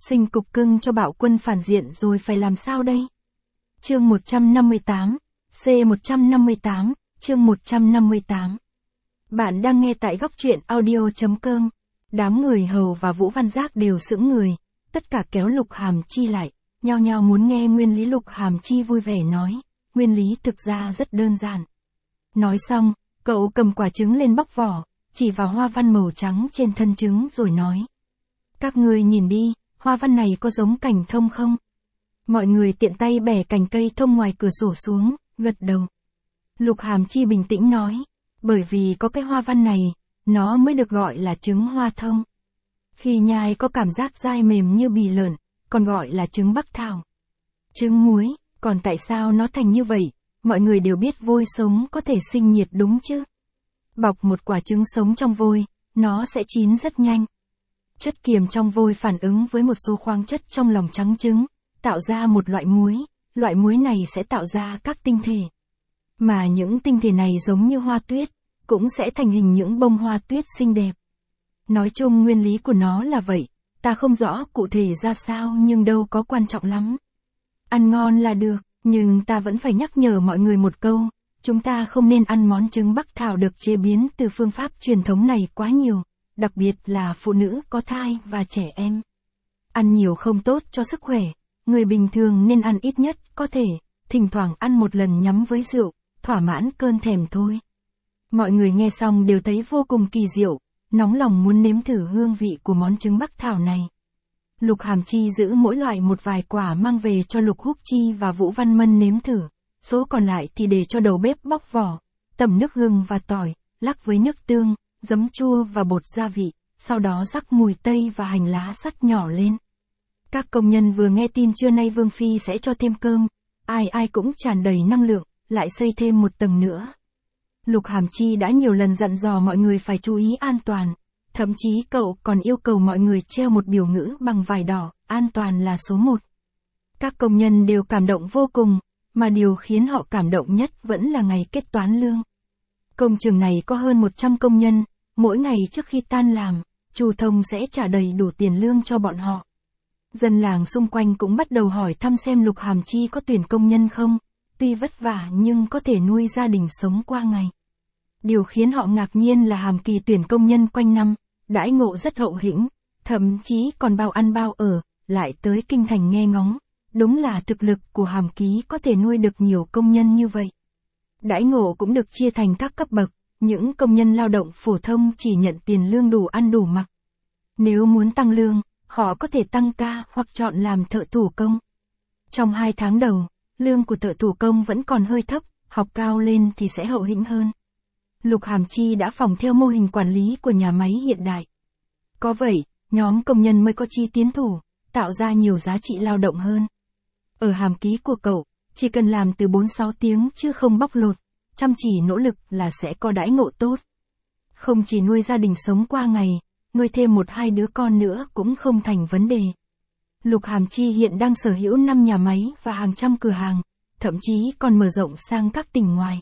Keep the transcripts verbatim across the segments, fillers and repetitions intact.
Sinh cục cưng cho bạo quân phản diện rồi phải làm sao đây? Chương một trăm năm mươi tám, C một trăm năm mươi tám, chương một trăm năm mươi tám. Bạn đang nghe tại góc truyện audio.com. Đám người Hầu và Vũ Văn Giác đều sững người, tất cả kéo Lục Hàm Chi lại, nhao nhao muốn nghe nguyên lý. Lục Hàm Chi vui vẻ nói, nguyên lý thực ra rất đơn giản. Nói xong, cậu cầm quả trứng lên bóc vỏ, chỉ vào hoa văn màu trắng trên thân trứng rồi nói. Các người nhìn đi, hoa văn này có giống cành thông không? Mọi người tiện tay bẻ cành cây thông ngoài cửa sổ xuống, gật đầu. Lục Hàm Chi bình tĩnh nói, bởi vì có cái hoa văn này, nó mới được gọi là trứng hoa thông. Khi nhai có cảm giác dai mềm như bì lợn, còn gọi là trứng bắc thảo. Trứng muối, còn tại sao nó thành như vậy? Mọi người đều biết vôi sống có thể sinh nhiệt đúng chứ? Bọc một quả trứng sống trong vôi, nó sẽ chín rất nhanh. Chất kiềm trong vôi phản ứng với một số khoáng chất trong lòng trắng trứng, tạo ra một loại muối, loại muối này sẽ tạo ra các tinh thể. Mà những tinh thể này giống như hoa tuyết, cũng sẽ thành hình những bông hoa tuyết xinh đẹp. Nói chung nguyên lý của nó là vậy, ta không rõ cụ thể ra sao nhưng đâu có quan trọng lắm. Ăn ngon là được, nhưng ta vẫn phải nhắc nhở mọi người một câu, chúng ta không nên ăn món trứng bắc thảo được chế biến từ phương pháp truyền thống này quá nhiều, đặc biệt là phụ nữ có thai và trẻ em. Ăn nhiều không tốt cho sức khỏe, người bình thường nên ăn ít nhất có thể, thỉnh thoảng ăn một lần nhắm với rượu, thỏa mãn cơn thèm thôi. Mọi người nghe xong đều thấy vô cùng kỳ diệu, nóng lòng muốn nếm thử hương vị của món trứng bắc thảo này. Lục Hàm Chi giữ mỗi loại một vài quả mang về cho Lục Húc Chi và Vũ Văn Mân nếm thử, số còn lại thì để cho đầu bếp bóc vỏ, tẩm nước gừng và tỏi, lắc với nước tương, giấm chua và bột gia vị, sau đó rắc mùi tây và hành lá sắt nhỏ lên. Các công nhân vừa nghe tin trưa nay Vương Phi sẽ cho thêm cơm, ai ai cũng tràn đầy năng lượng, lại xây thêm một tầng nữa. Lục Hàm Chi đã nhiều lần dặn dò mọi người phải chú ý an toàn, thậm chí cậu còn yêu cầu mọi người treo một biểu ngữ bằng vải đỏ, an toàn là số một. Các công nhân đều cảm động vô cùng, mà điều khiến họ cảm động nhất vẫn là ngày kết toán lương. Công trường này có hơn một trăm công nhân, mỗi ngày trước khi tan làm, Chu Thông sẽ trả đầy đủ tiền lương cho bọn họ. Dân làng xung quanh cũng bắt đầu hỏi thăm xem Lục Hàm Chi có tuyển công nhân không, tuy vất vả nhưng có thể nuôi gia đình sống qua ngày. Điều khiến họ ngạc nhiên là Hàm Kỳ tuyển công nhân quanh năm, đãi ngộ rất hậu hĩnh, thậm chí còn bao ăn bao ở, lại tới kinh thành nghe ngóng. Đúng là thực lực của Hàm Ký có thể nuôi được nhiều công nhân như vậy. Đãi ngộ cũng được chia thành các cấp bậc, những công nhân lao động phổ thông chỉ nhận tiền lương đủ ăn đủ mặc. Nếu muốn tăng lương, họ có thể tăng ca hoặc chọn làm thợ thủ công. Trong hai tháng đầu, lương của thợ thủ công vẫn còn hơi thấp, học cao lên thì sẽ hậu hĩnh hơn. Lục Hàm Chi đã phỏng theo mô hình quản lý của nhà máy hiện đại. Có vậy, nhóm công nhân mới có chi tiến thủ, tạo ra nhiều giá trị lao động hơn. Ở Hàm Ký của cậu, chỉ cần làm từ bốn đến sáu tiếng chứ không bóc lột, chăm chỉ nỗ lực là sẽ có đãi ngộ tốt. Không chỉ nuôi gia đình sống qua ngày, nuôi thêm một hai đứa con nữa cũng không thành vấn đề. Lục Hàm Chi hiện đang sở hữu năm nhà máy và hàng trăm cửa hàng, thậm chí còn mở rộng sang các tỉnh ngoài.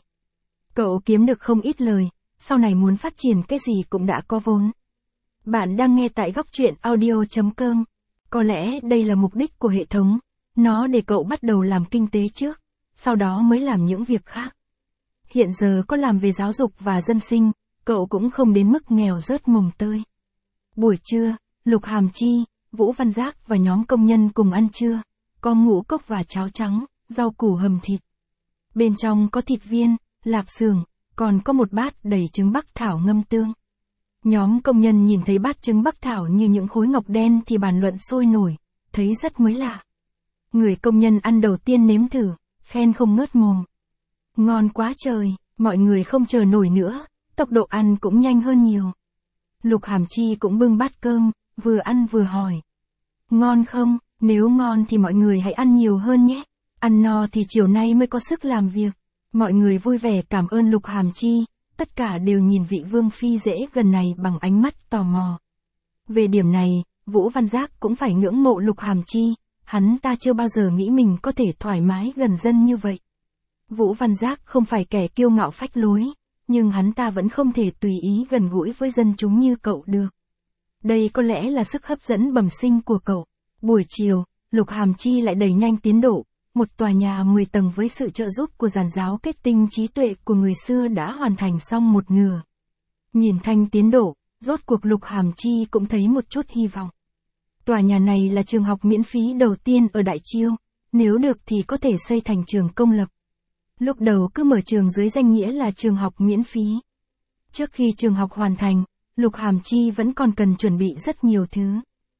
Cậu kiếm được không ít lời, sau này muốn phát triển cái gì cũng đã có vốn. Bạn đang nghe tại góc truyện audio.com. Có lẽ đây là mục đích của hệ thống, nó để cậu bắt đầu làm kinh tế trước, sau đó mới làm những việc khác. Hiện giờ có làm về giáo dục và dân sinh, cậu cũng không đến mức nghèo rớt mồng tơi. Buổi trưa, Lục Hàm Chi, Vũ Văn Giác và nhóm công nhân cùng ăn trưa, có ngũ cốc và cháo trắng, rau củ hầm thịt. Bên trong có thịt viên, lạp xưởng, còn có một bát đầy trứng bắc thảo ngâm tương. Nhóm công nhân nhìn thấy bát trứng bắc thảo như những khối ngọc đen thì bàn luận sôi nổi, thấy rất mới lạ. Người công nhân ăn đầu tiên nếm thử, khen không ngớt mồm. Ngon quá trời, mọi người không chờ nổi nữa, tốc độ ăn cũng nhanh hơn nhiều. Lục Hàm Chi cũng bưng bát cơm, vừa ăn vừa hỏi. Ngon không? Nếu ngon thì mọi người hãy ăn nhiều hơn nhé. Ăn no thì chiều nay mới có sức làm việc. Mọi người vui vẻ cảm ơn Lục Hàm Chi, tất cả đều nhìn vị Vương Phi dễ gần này bằng ánh mắt tò mò. Về điểm này, Vũ Văn Giác cũng phải ngưỡng mộ Lục Hàm Chi, hắn ta chưa bao giờ nghĩ mình có thể thoải mái gần dân như vậy. Vũ Văn Giác không phải kẻ kiêu ngạo phách lối, nhưng hắn ta vẫn không thể tùy ý gần gũi với dân chúng như cậu được. Đây có lẽ là sức hấp dẫn bẩm sinh của cậu. Buổi chiều, Lục Hàm Chi lại đẩy nhanh tiến độ, một tòa nhà mười tầng với sự trợ giúp của giàn giáo kết tinh trí tuệ của người xưa đã hoàn thành xong một nửa. Nhìn thanh tiến độ, rốt cuộc Lục Hàm Chi cũng thấy một chút hy vọng. Tòa nhà này là trường học miễn phí đầu tiên ở Đại Chiêu, nếu được thì có thể xây thành trường công lập. Lúc đầu cứ mở trường dưới danh nghĩa là trường học miễn phí. Trước khi trường học hoàn thành, Lục Hàm Chi vẫn còn cần chuẩn bị rất nhiều thứ.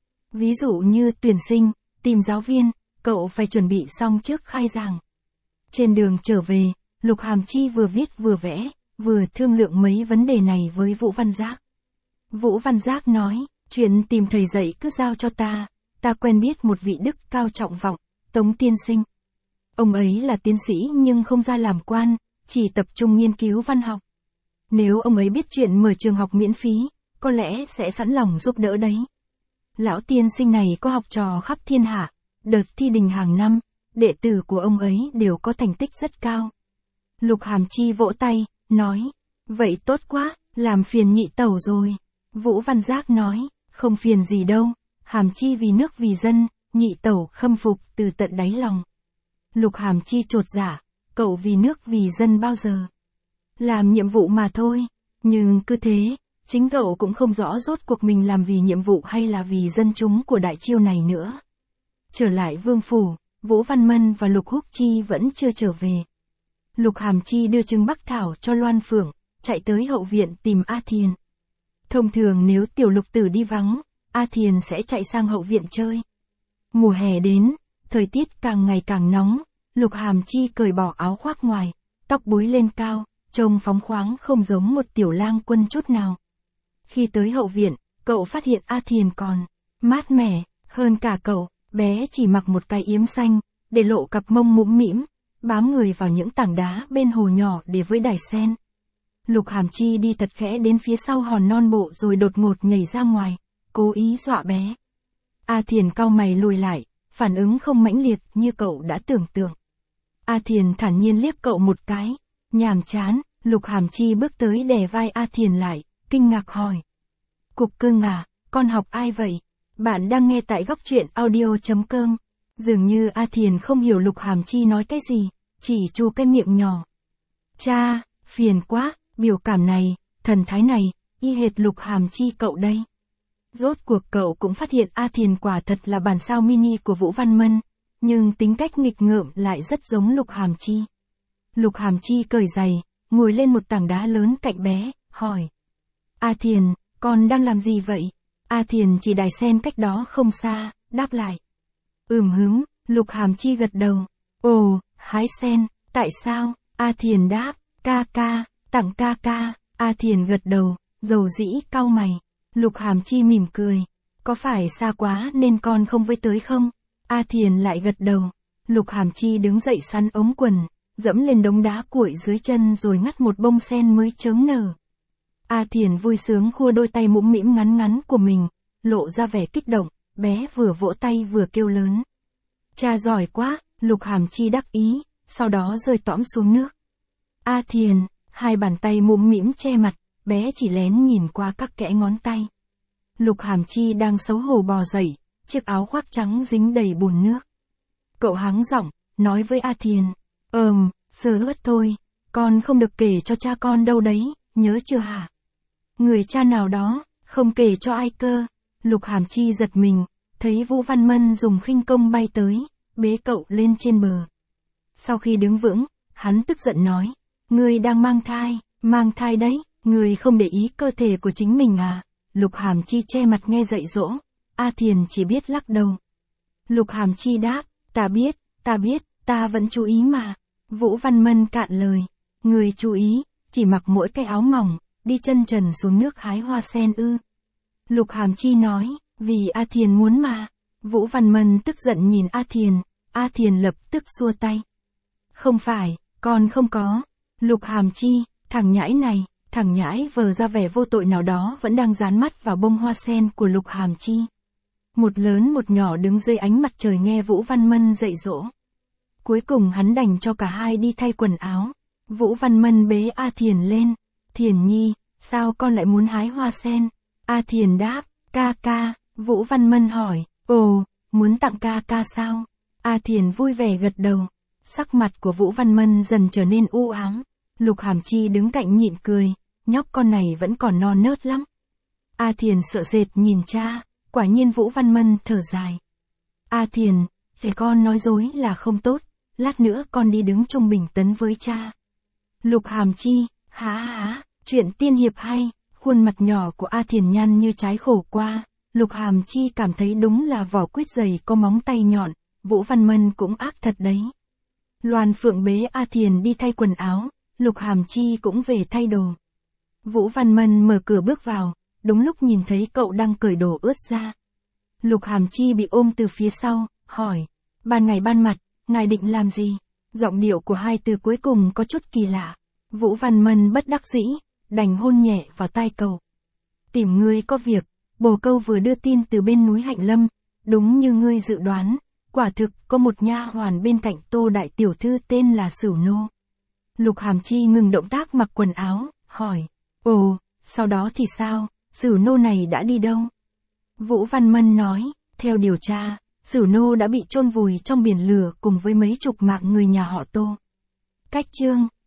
Ví dụ như tuyển sinh, tìm giáo viên, cậu phải chuẩn bị xong trước khai giảng. Trên đường trở về, Lục Hàm Chi vừa viết vừa vẽ, vừa thương lượng mấy vấn đề này với Vũ Văn Giác. Vũ Văn Giác nói, chuyện tìm thầy dạy cứ giao cho ta, ta quen biết một vị đức cao trọng vọng, Tống tiên sinh. Ông ấy là tiến sĩ nhưng không ra làm quan, chỉ tập trung nghiên cứu văn học. Nếu ông ấy biết chuyện mở trường học miễn phí, có lẽ sẽ sẵn lòng giúp đỡ đấy. Lão tiên sinh này có học trò khắp thiên hạ, đợt thi đình hàng năm, đệ tử của ông ấy đều có thành tích rất cao. Lục Hàm Chi vỗ tay, nói, vậy tốt quá, làm phiền nhị tẩu rồi. Vũ Văn Giác nói, không phiền gì đâu, Hàm Chi vì nước vì dân, nhị tẩu khâm phục từ tận đáy lòng. Lục Hàm Chi chột dạ, cậu vì nước vì dân bao giờ? Làm nhiệm vụ mà thôi, nhưng cứ thế, chính cậu cũng không rõ rốt cuộc mình làm vì nhiệm vụ hay là vì dân chúng của Đại Chiêu này nữa. Trở lại Vương Phủ, Vũ Văn Mân và Lục Húc Chi vẫn chưa trở về. Lục Hàm Chi đưa trứng Bắc Thảo cho Loan Phượng, chạy tới hậu viện tìm A Thiền. Thông thường nếu tiểu lục tử đi vắng, A Thiền sẽ chạy sang hậu viện chơi. Mùa hè đến, thời tiết càng ngày càng nóng, Lục Hàm Chi cởi bỏ áo khoác ngoài, tóc búi lên cao, trông phóng khoáng không giống một tiểu lang quân chút nào. Khi tới hậu viện, cậu phát hiện A Thiền còn mát mẻ hơn cả cậu, bé chỉ mặc một cái yếm xanh, để lộ cặp mông mũm mĩm, bám người vào những tảng đá bên hồ nhỏ để với đài sen. Lục Hàm Chi đi thật khẽ đến phía sau hòn non bộ rồi đột ngột nhảy ra ngoài, cố ý dọa bé. A Thiền cau mày lùi lại, phản ứng không mãnh liệt như cậu đã tưởng tượng. A Thiền thản nhiên liếc cậu một cái, nhàm chán. Lục Hàm Chi bước tới đè vai A Thiền lại, kinh ngạc hỏi. Cục cưng à, con học ai vậy? Bạn đang nghe tại góc truyện audio chấm com. Dường như A Thiền không hiểu Lục Hàm Chi nói cái gì, chỉ chu cái miệng nhỏ. Cha, phiền quá, biểu cảm này, thần thái này, y hệt Lục Hàm Chi cậu đây. Rốt cuộc cậu cũng phát hiện A Thiền quả thật là bản sao mini của Vũ Văn Mân, nhưng tính cách nghịch ngợm lại rất giống Lục Hàm Chi. Lục Hàm Chi cởi giày, ngồi lên một tảng đá lớn cạnh bé, hỏi. A Thiền, con đang làm gì vậy? A Thiền chỉ đài sen cách đó không xa, đáp lại. Ừm hứm, Lục Hàm Chi gật đầu. Ồ, hái sen, tại sao? A Thiền đáp, ca ca, tặng ca ca. A Thiền gật đầu, dầu dĩ cau mày. Lục Hàm Chi mỉm cười. Có phải xa quá nên con không với tới không? A Thiền lại gật đầu. Lục Hàm Chi đứng dậy sắn ống quần, dẫm lên đống đá cuội dưới chân rồi ngắt một bông sen mới chớm nở. A Thiền vui sướng khua đôi tay mũm mĩm ngắn ngắn của mình, lộ ra vẻ kích động, bé vừa vỗ tay vừa kêu lớn. Cha giỏi quá, Lục Hàm Chi đắc ý, sau đó rơi tõm xuống nước. A Thiền, hai bàn tay mũm mĩm che mặt, bé chỉ lén nhìn qua các kẽ ngón tay. Lục Hàm Chi đang xấu hổ bò dậy, chiếc áo khoác trắng dính đầy bùn nước. Cậu hắng giọng, nói với A Thiền. Ờm, sơ hớt thôi, con không được kể cho cha con đâu đấy, nhớ chưa hả? Người cha nào đó, không kể cho ai cơ. Lục Hàm Chi giật mình, thấy Vũ Văn Mân dùng khinh công bay tới, bế cậu lên trên bờ. Sau khi đứng vững, hắn tức giận nói, ngươi đang mang thai, mang thai đấy, ngươi không để ý cơ thể của chính mình à? Lục Hàm Chi che mặt nghe dạy dỗ, A Thiền chỉ biết lắc đầu. Lục Hàm Chi đáp, ta biết, ta biết, ta vẫn chú ý mà. Vũ Văn Mân cạn lời, người chú ý, chỉ mặc mỗi cái áo mỏng, đi chân trần xuống nước hái hoa sen ư. Lục Hàm Chi nói, vì A Thiền muốn mà. Vũ Văn Mân tức giận nhìn A Thiền, A Thiền lập tức xua tay. Không phải, con không có. Lục Hàm Chi, thằng nhãi này, thằng nhãi vờ ra vẻ vô tội nào đó vẫn đang dán mắt vào bông hoa sen của Lục Hàm Chi. Một lớn một nhỏ đứng dưới ánh mặt trời nghe Vũ Văn Mân dạy dỗ. Cuối cùng hắn đành cho cả hai đi thay quần áo. Vũ Văn Mân bế A Thiền lên. Thiền nhi, sao con lại muốn hái hoa sen? A Thiền đáp, ca ca. Vũ Văn Mân hỏi, ồ, muốn tặng ca ca sao? A Thiền vui vẻ gật đầu. Sắc mặt của Vũ Văn Mân dần trở nên u ám. Lục Hàm Chi đứng cạnh nhịn cười, nhóc con này vẫn còn non nớt lắm. A Thiền sợ sệt nhìn cha, quả nhiên Vũ Văn Mân thở dài. A Thiền, trẻ con nói dối là không tốt, lát nữa con đi đứng trung bình tấn với cha. Lục Hàm Chi, há há, chuyện tiên hiệp hay, khuôn mặt nhỏ của A Thiền nhăn như trái khổ qua. Lục Hàm Chi cảm thấy đúng là vỏ quýt dày có móng tay nhọn, Vũ Văn Mân cũng ác thật đấy. Loan Phượng bế A Thiền đi thay quần áo, Lục Hàm Chi cũng về thay đồ. Vũ Văn Mân mở cửa bước vào, đúng lúc nhìn thấy cậu đang cởi đồ ướt ra. Lục Hàm Chi bị ôm từ phía sau, hỏi, ban ngày ban mặt, ngài định làm gì? Giọng điệu của hai từ cuối cùng có chút kỳ lạ. Vũ Văn Mân bất đắc dĩ, đành hôn nhẹ vào tai cậu. Tìm ngươi có việc, bồ câu vừa đưa tin từ bên núi Hạnh Lâm, đúng như ngươi dự đoán, quả thực có một nha hoàn bên cạnh Tô đại tiểu thư tên là Sửu Nô. Lục Hàm Chi ngừng động tác mặc quần áo, hỏi, ồ, sau đó thì sao, Sửu Nô này đã đi đâu? Vũ Văn Mân nói, theo điều tra, Sửu Nô đã bị chôn vùi trong biển lửa cùng với mấy chục mạng người nhà họ Tô. Cách chương